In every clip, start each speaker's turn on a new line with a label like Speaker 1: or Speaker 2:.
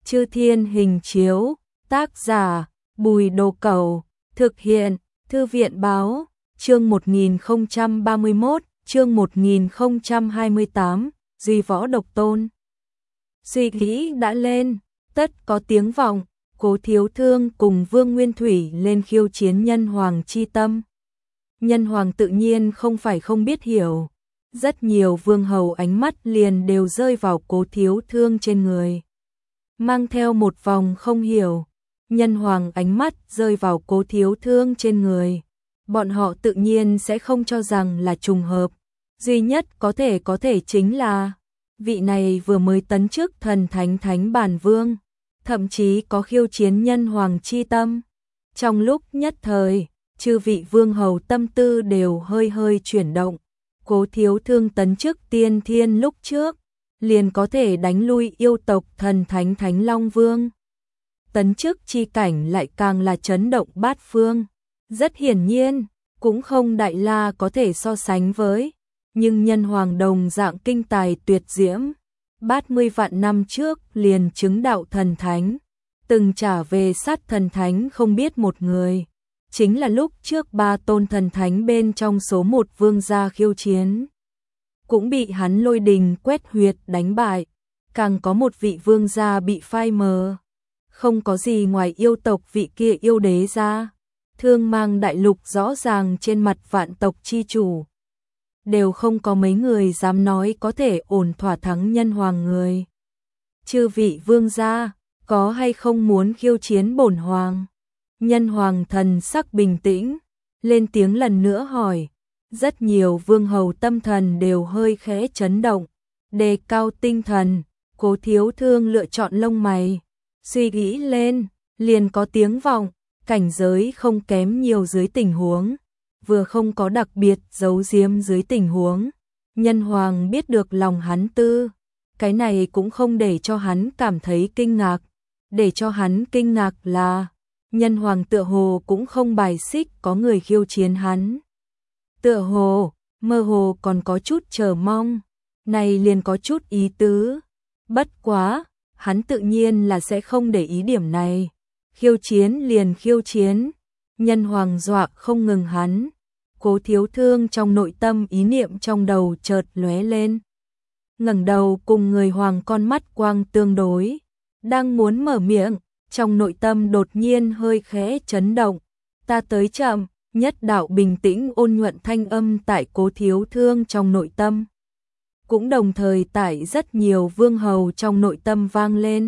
Speaker 1: Chư Thiên Hình Chiếu, tác giả, Bùi Đồ Cẩu, thực hiện, Thư viện báo, chương 1031, chương 1028, Duy Võ Độc Tôn. Suy nghĩ đã lên, tất có tiếng vọng, Cố Thiếu Thương cùng Vương Nguyên Thủy lên khiêu chiến Nhân Hoàng chi tâm. Nhân Hoàng tự nhiên không phải không biết hiểu, rất nhiều vương hầu ánh mắt liền đều rơi vào Cố Thiếu Thương trên người. Mang theo một vòng không hiểu, Nhân Hoàng ánh mắt rơi vào Cố Thiếu Thương trên người. Bọn họ tự nhiên sẽ không cho rằng là trùng hợp, duy nhất có thể chính là vị này vừa mới tấn chức thần thánh bản vương, thậm chí có khiêu chiến Nhân Hoàng chi tâm. Trong lúc nhất thời, chư vị vương hầu tâm tư đều hơi chuyển động. Cố Thiếu Thương tấn chức tiên thiên lúc trước, liền có thể đánh lui yêu tộc thần thánh Thánh Long Vương. Tấn chức chi cảnh lại càng là chấn động bát phương. Rất hiển nhiên, cũng không Đại La có thể so sánh với, nhưng Nhân Hoàng đồng dạng kinh tài tuyệt diễm. 80 vạn năm trước liền chứng đạo thần thánh, từng trả về sát thần thánh không biết một người. Chính là lúc trước 3 tôn thần thánh bên trong số 1 vương gia khiêu chiến, cũng bị hắn lôi đình quét huyệt đánh bại. Càng có một vị vương gia bị phai mờ, không có gì ngoài yêu tộc vị kia yêu đế ra. Thương Mang đại lục rõ ràng trên mặt vạn tộc chi chủ, đều không có mấy người dám nói có thể ổn thỏa thắng Nhân Hoàng người. Chư vị vương gia, có hay không muốn khiêu chiến bổn hoàng? Nhân Hoàng thần sắc bình tĩnh, lên tiếng lần nữa hỏi. Rất nhiều vương hầu tâm thần đều hơi khẽ chấn động, đề cao tinh thần. Cố Thiếu Thương lựa chọn lông mày, suy nghĩ lên, liền có tiếng vọng, cảnh giới không kém nhiều dưới tình huống, vừa không có đặc biệt giấu giếm dưới tình huống. Nhân Hoàng biết được lòng hắn tư, cái này cũng không để cho hắn cảm thấy kinh ngạc. Để cho hắn kinh ngạc là, Nhân Hoàng tựa hồ cũng không bài xích có người khiêu chiến hắn. Tựa hồ, mơ hồ còn có chút chờ mong, này liền có chút ý tứ. Bất quá, hắn tự nhiên là sẽ không để ý điểm này. Khiêu chiến liền khiêu chiến, Nhân Hoàng dọa không ngừng hắn. Cố Thiếu Thương trong nội tâm ý niệm trong đầu chợt lóe lên. Ngẩng đầu cùng người hoàng con mắt quang tương đối, đang muốn mở miệng, trong nội tâm đột nhiên hơi khẽ chấn động. Ta tới chậm, nhất đạo bình tĩnh ôn nhuận thanh âm tại Cố Thiếu Thương trong nội tâm, cũng đồng thời tại rất nhiều vương hầu trong nội tâm vang lên.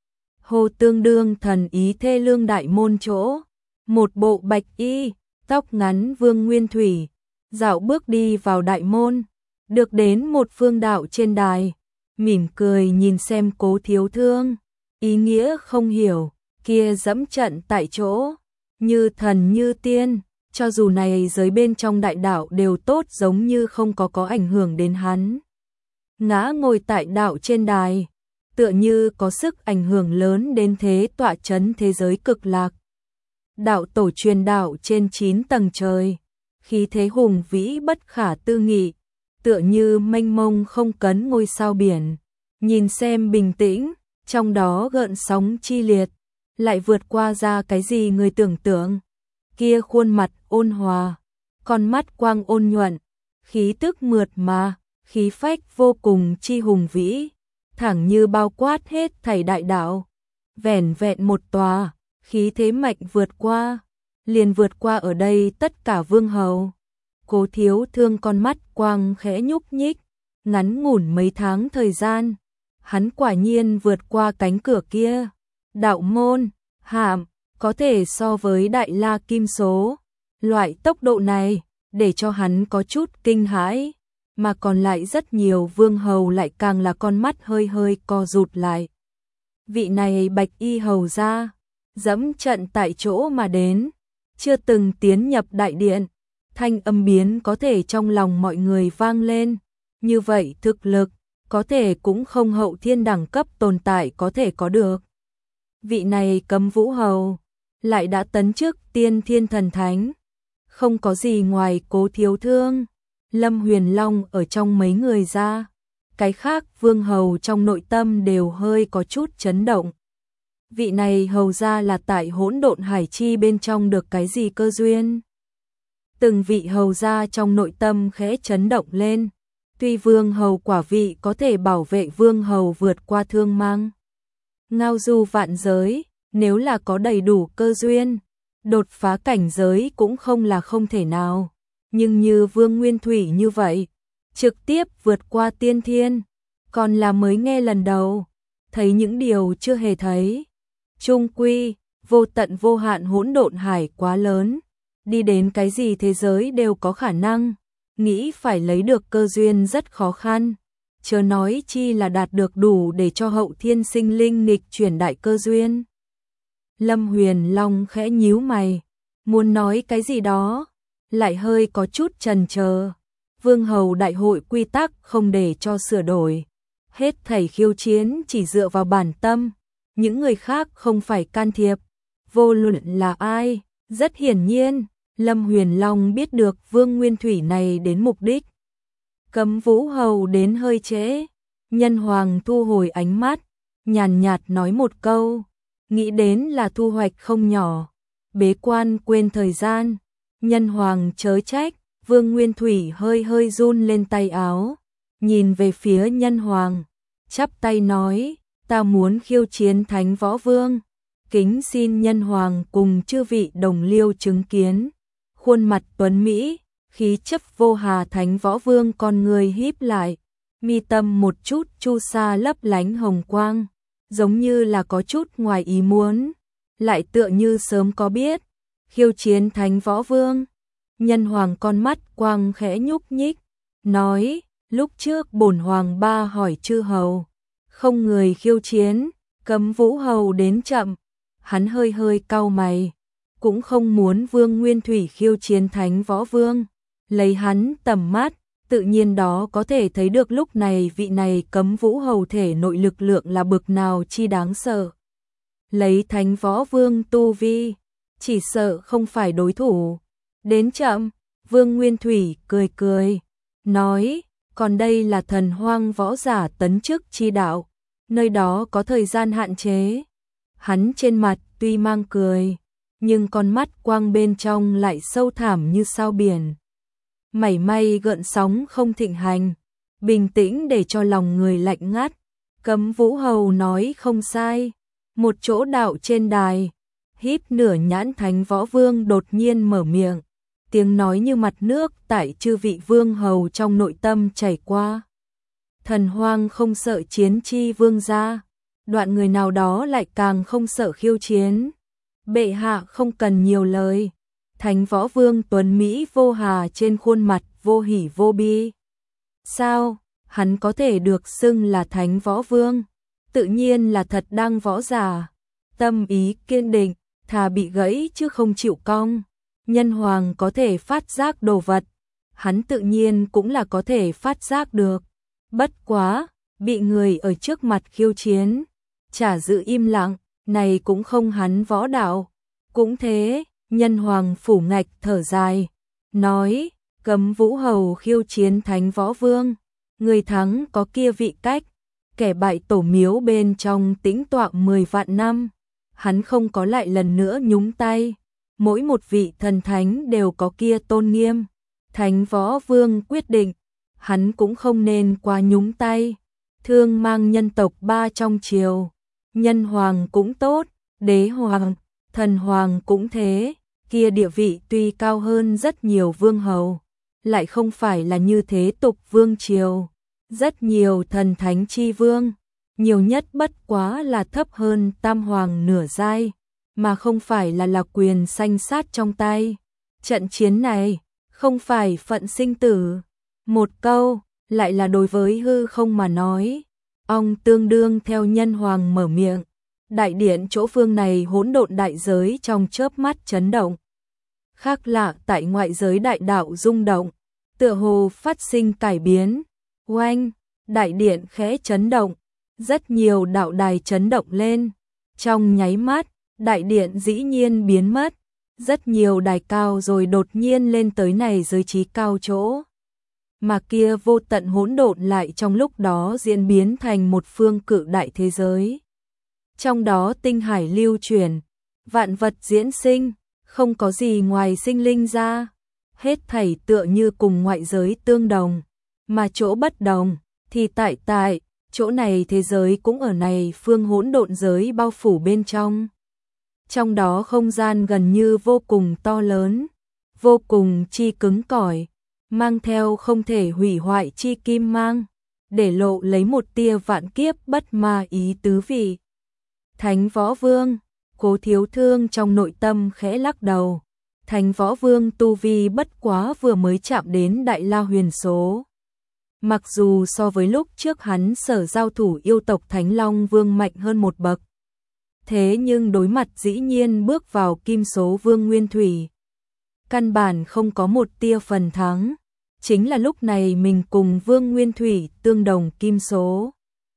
Speaker 1: Hồ tương đương thần ý thê lương đại môn chỗ, một bộ bạch y, tóc ngắn Vương Nguyên Thủy, dạo bước đi vào đại môn, được đến một phương đạo trên đài, mỉm cười nhìn xem Cố Thiếu Thương, ý nghĩa không hiểu, kia dẫm trận tại chỗ, như thần như tiên, cho dù này giới bên trong đại đạo đều tốt giống như không có ảnh hưởng đến hắn. Ngã ngồi tại đạo trên đài, tựa như có sức ảnh hưởng lớn đến thế tọa chấn thế giới cực lạc. Đạo tổ truyền đạo trên 9 tầng trời, khí thế hùng vĩ bất khả tư nghị, tựa như mênh mông không cấn ngôi sao biển. Nhìn xem bình tĩnh, trong đó gợn sóng chi liệt, lại vượt qua ra cái gì người tưởng tượng. Kia khuôn mặt ôn hòa, con mắt quang ôn nhuận, khí tức mượt mà, khí phách vô cùng chi hùng vĩ, thẳng như bao quát hết thảy đại đạo. Vẻn vẹn một tòa, khí thế mạnh vượt qua, liền vượt qua ở đây tất cả vương hầu. Cố Thiếu Thương con mắt quang khẽ nhúc nhích, ngắn ngủn mấy tháng thời gian, hắn quả nhiên vượt qua cánh cửa kia. Đạo môn, hạm, có thể so với Đại La Kim số. Loại tốc độ này, để cho hắn có chút kinh hãi, mà còn lại rất nhiều vương hầu lại càng là con mắt hơi co rụt lại. Vị này bạch y hầu ra, dẫm trận tại chỗ mà đến, chưa từng tiến nhập đại điện, thanh âm biến có thể trong lòng mọi người vang lên. Như vậy thực lực, có thể cũng không hậu thiên đẳng cấp tồn tại có thể có được. Vị này Cấm Vũ hầu, lại đã tấn chức tiên thiên thần thánh, không có gì ngoài Cố Thiếu Thương, Lâm Huyền Long ở trong mấy người ra. Cái khác vương hầu trong nội tâm đều hơi có chút chấn động, vị này hầu ra là tại hỗn độn hải chi bên trong được cái gì cơ duyên? Từng vị hầu ra trong nội tâm khẽ chấn động lên. Tuy vương hầu quả vị có thể bảo vệ vương hầu vượt qua thương mang ngao du vạn giới, nếu là có đầy đủ cơ duyên, đột phá cảnh giới cũng không là không thể nào. Nhưng như Vương Nguyên Thủy như vậy, trực tiếp vượt qua tiên thiên, còn là mới nghe lần đầu, thấy những điều chưa hề thấy. Chung quy, vô tận vô hạn hỗn độn hải quá lớn, đi đến cái gì thế giới đều có khả năng, nghĩ phải lấy được cơ duyên rất khó khăn, chớ nói chi là đạt được đủ để cho hậu thiên sinh linh nghịch chuyển đại cơ duyên. Lâm Huyền Long khẽ nhíu mày, muốn nói cái gì đó, lại hơi có chút chần chờ. Vương hầu đại hội quy tắc không để cho sửa đổi, hết thảy khiêu chiến chỉ dựa vào bản tâm, những người khác không phải can thiệp, vô luận là ai. Rất hiển nhiên, Lâm Huyền Long biết được Vương Nguyên Thủy này đến mục đích. Cấm Vũ hầu đến hơi trễ, Nhân Hoàng thu hồi ánh mắt, nhàn nhạt nói một câu, nghĩ đến là thu hoạch không nhỏ, bế quan quên thời gian. Nhân Hoàng chớ trách, Vương Nguyên Thủy hơi hơi run lên tay áo, nhìn về phía Nhân Hoàng, chắp tay nói, ta muốn khiêu chiến Thánh Võ Vương, kính xin Nhân Hoàng cùng chư vị đồng liêu chứng kiến. Khuôn mặt tuấn mỹ, khí chất vô hà Thánh Võ Vương con người híp lại, mi tâm một chút chu sa lấp lánh hồng quang, giống như là có chút ngoài ý muốn, lại tựa như sớm có biết. Khiêu chiến Thánh Võ Vương. Nhân Hoàng con mắt quang khẽ nhúc nhích, nói, lúc trước bổn hoàng ba hỏi chư hầu, không người khiêu chiến, Cấm Vũ hầu đến chậm. Hắn hơi hơi cau mày, cũng không muốn Vương Nguyên Thủy khiêu chiến Thánh Võ Vương. Lấy hắn tầm mắt, tự nhiên đó có thể thấy được lúc này vị này Cấm Vũ hầu thể nội lực lượng là bực nào chi đáng sợ. Lấy Thánh Võ Vương tu vi, chỉ sợ không phải đối thủ. Đến chậm, Vương Nguyên Thủy cười cười, nói, còn đây là thần hoang võ giả tấn chức chi đạo, nơi đó có thời gian hạn chế. Hắn trên mặt tuy mang cười, nhưng con mắt quang bên trong lại sâu thẳm như sao biển. Mảy may gợn sóng không thịnh hành, bình tĩnh để cho lòng người lạnh ngắt. Cấm Vũ hầu nói không sai, một chỗ đạo trên đài, híp nửa nhãn Thánh Võ Vương đột nhiên mở miệng, tiếng nói như mặt nước tại chư vị vương hầu trong nội tâm chảy qua. Thần hoang không sợ chiến chi vương gia, đoạn người nào đó lại càng không sợ khiêu chiến. Bệ hạ không cần nhiều lời. Thánh Võ Vương tuấn mỹ vô hà trên khuôn mặt vô hỉ vô bi. Sao, hắn có thể được xưng là Thánh Võ Vương? Tự nhiên là thật đăng võ giả. Tâm ý kiên định, thà bị gãy chứ không chịu cong. Nhân Hoàng có thể phát giác đồ vật, hắn tự nhiên cũng là có thể phát giác được. Bất quá, bị người ở trước mặt khiêu chiến, chả giữ im lặng, này cũng không hắn võ đạo. Cũng thế, Nhân Hoàng phủ ngạch thở dài, nói, Cấm Vũ hầu khiêu chiến Thánh Võ Vương, người thắng có kia vị cách, kẻ bại tổ miếu bên trong tĩnh tọa 10 vạn năm, hắn không có lại lần nữa nhúng tay. Mỗi một vị thần thánh đều có kia tôn nghiêm. Thánh Võ Vương quyết định, hắn cũng không nên qua nhúng tay. Thương mang nhân tộc ba trong triều, Nhân Hoàng cũng tốt, Đế Hoàng, Thần Hoàng cũng thế, kia địa vị tuy cao hơn rất nhiều vương hầu, lại không phải là như thế tục vương triều. Rất nhiều thần thánh chi vương, nhiều nhất bất quá là thấp hơn tam hoàng nửa giai, mà không phải là quyền sanh sát trong tay. Trận chiến này không phải phận sinh tử, một câu lại là đối với hư không mà nói. Ông tương đương theo Nhân Hoàng mở miệng, đại điện chỗ phương này hỗn độn đại giới trong chớp mắt chấn động. Khác lạ tại ngoại giới đại đạo rung động, tựa hồ phát sinh cải biến. Oanh, đại điện khẽ chấn động, rất nhiều đạo đài chấn động lên. Trong nháy mắt, đại điện dĩ nhiên biến mất, rất nhiều đài cao rồi đột nhiên lên tới này giới trí cao chỗ. Mà kia vô tận hỗn độn lại trong lúc đó diễn biến thành một phương cự đại thế giới. Trong đó tinh hải lưu chuyển, vạn vật diễn sinh, không có gì ngoài sinh linh ra, hết thảy tựa như cùng ngoại giới tương đồng, mà chỗ bất đồng thì tại chỗ này thế giới cũng ở này phương hỗn độn giới bao phủ bên trong. Trong đó không gian gần như vô cùng to lớn, vô cùng chi cứng cỏi, mang theo không thể hủy hoại chi kim mang, để lộ lấy một tia vạn kiếp bất ma ý tứ vị. Thánh Võ Vương, Cố Thiếu Thương trong nội tâm khẽ lắc đầu. Thánh Võ Vương tu vi bất quá vừa mới chạm đến đại la huyền số. Mặc dù so với lúc trước hắn sở giao thủ yêu tộc Thánh Long Vương mạnh hơn một bậc. Thế nhưng đối mặt dĩ nhiên bước vào kim số Vương Nguyên Thủy. Căn bản không có một tia phần thắng. Chính là lúc này mình cùng Vương Nguyên Thủy tương đồng kim số.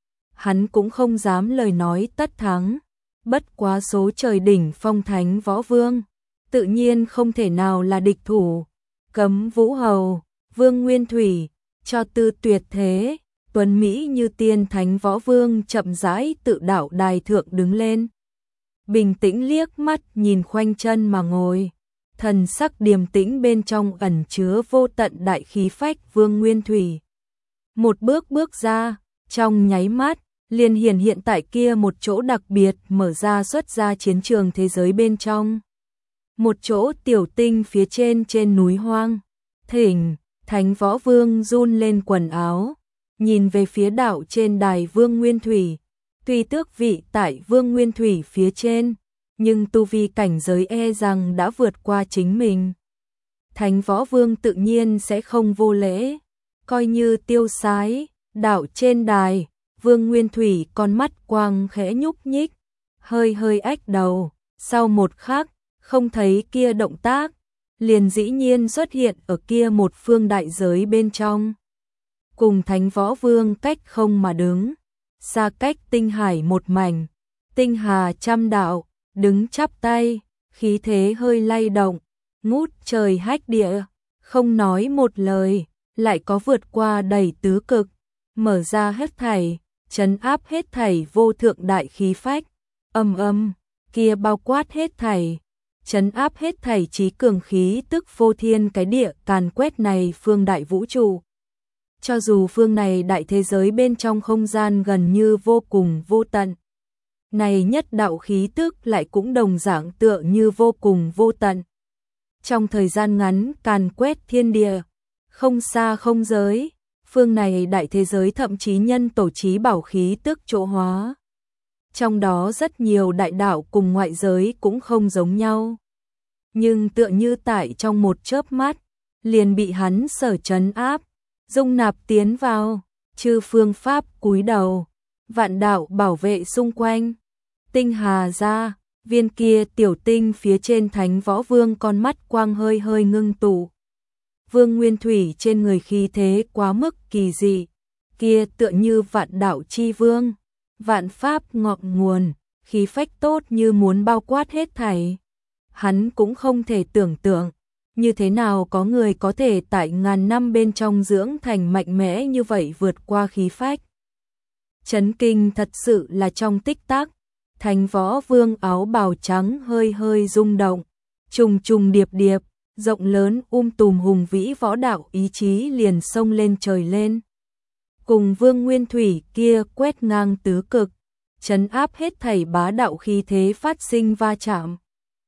Speaker 1: Hắn cũng không dám lời nói tất thắng. Bất quá số trời đỉnh phong Thánh Võ Vương, tự nhiên không thể nào là địch thủ. Cấm Vũ Hầu, Vương Nguyên Thủy, cho tư tuyệt thế, tuấn Mỹ như tiên Thánh Võ Vương chậm rãi tự đạo đài thượng đứng lên. Bình tĩnh liếc mắt nhìn khoanh chân mà ngồi, thần sắc điềm tĩnh bên trong ẩn chứa vô tận đại khí phách Vương Nguyên Thủy. Một bước bước ra, trong nháy mắt, liền hiện tại kia một chỗ đặc biệt mở ra xuất ra chiến trường thế giới bên trong. Một chỗ tiểu tinh phía trên núi hoang. Thỉnh, Thánh Võ Vương run lên quần áo, nhìn về phía đảo trên đài Vương Nguyên Thủy. Tuy tước vị tại Vương Nguyên Thủy phía trên, nhưng tu vi cảnh giới e rằng đã vượt qua chính mình. Thánh Võ Vương tự nhiên sẽ không vô lễ, coi như tiêu sái, đảo trên đài. Vương Nguyên Thủy con mắt quang khẽ nhúc nhích, hơi ách đầu, sau một khắc, không thấy kia động tác, liền dĩ nhiên xuất hiện ở kia một phương đại giới bên trong. Cùng Thánh Võ Vương cách không mà đứng, xa cách tinh hải một mảnh, tinh hà trăm đạo, đứng chắp tay, khí thế hơi lay động, ngút trời hách địa, không nói một lời, lại có vượt qua đầy tứ cực, mở ra hết thảy. Trấn áp hết thảy vô thượng đại khí phách, kia bao quát hết thảy, trấn áp hết thảy trí cường khí tức vô thiên cái địa càn quét này phương đại vũ trụ. Cho dù phương này đại thế giới bên trong không gian gần như vô cùng vô tận, này nhất đạo khí tức lại cũng đồng dạng tựa như vô cùng vô tận. Trong thời gian ngắn càn quét thiên địa, không xa không giới. Phương này đại thế giới thậm chí nhân tổ trí bảo khí tức chỗ hóa. Trong đó rất nhiều đại đạo cùng ngoại giới cũng không giống nhau. Nhưng tựa như tại trong một chớp mắt, liền bị hắn sở trấn áp, dung nạp tiến vào, chư phương pháp cúi đầu, vạn đạo bảo vệ xung quanh. Tinh hà ra, viên kia tiểu tinh phía trên Thánh Võ Vương con mắt quang hơi ngưng tụ. Vương Nguyên Thủy trên người khí thế quá mức kỳ dị, kia tựa như vạn đạo chi vương, vạn pháp ngọn nguồn, khí phách tốt như muốn bao quát hết thảy. Hắn cũng không thể tưởng tượng, như thế nào có người có thể tại ngàn năm bên trong dưỡng thành mạnh mẽ như vậy vượt qua khí phách. Chấn kinh thật sự là trong tích tắc, Thánh Võ Vương áo bào trắng hơi rung động, trùng điệp, rộng lớn tùm hùng vĩ võ đạo ý chí liền xông lên trời lên. Cùng Vương Nguyên Thủy kia quét ngang tứ cực, trấn áp hết thảy bá đạo khí thế phát sinh va chạm.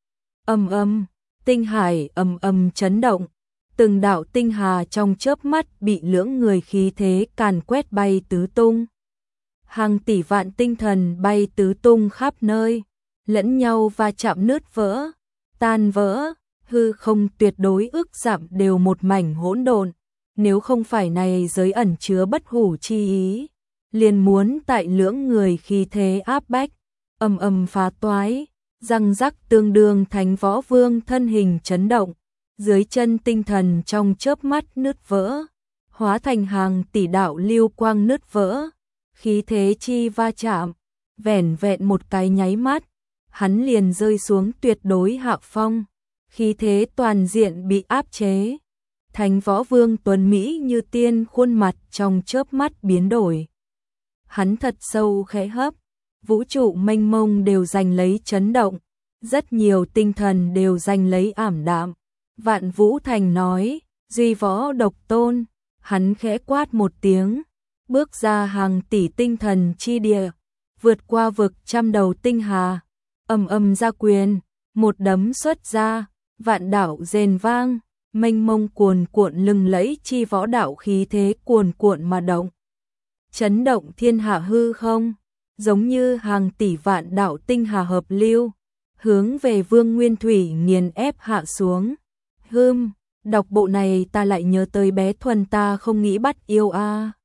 Speaker 1: Tinh hải chấn động, từng đạo tinh hà trong chớp mắt bị lưỡng người khí thế càn quét bay tứ tung. Hàng tỷ vạn tinh thần bay tứ tung khắp nơi, lẫn nhau va chạm nứt vỡ, tan vỡ. Hư không tuyệt đối ước giảm đều một mảnh hỗn độn, nếu không phải này giới ẩn chứa bất hủ chi ý, liền muốn tại lưỡng người khí thế áp bách, phá toái, răng rắc tương đương Thánh Võ Vương thân hình chấn động, dưới chân tinh thần trong chớp mắt nứt vỡ, hóa thành hàng tỷ đạo lưu quang nứt vỡ, khí thế chi va chạm, vẻn vẹn một cái nháy mắt, hắn liền rơi xuống tuyệt đối hạ phong. Khí thế toàn diện bị áp chế. Thánh Võ Vương tuấn Mỹ như tiên khuôn mặt trong chớp mắt biến đổi. Hắn thật sâu khẽ hấp, vũ trụ mênh mông đều giành lấy chấn động, rất nhiều tinh thần đều giành lấy ảm đạm. Vạn Vũ Thành nói, duy võ độc tôn, hắn khẽ quát một tiếng, bước ra hàng tỷ tinh thần chi địa, vượt qua vực trăm đầu tinh hà, ầm ầm ra quyền, một đấm xuất ra, vạn đạo rền vang, mênh mông cuồn cuộn lừng lẫy chi võ đạo khí thế cuồn cuộn mà động. Chấn động thiên hạ hư không, giống như hàng tỷ vạn đạo tinh hà hợp lưu, hướng về Vương Nguyên Thủy nghiền ép hạ xuống. Đọc bộ này ta lại nhớ tới bé Thuần ta không nghĩ bắt yêu a.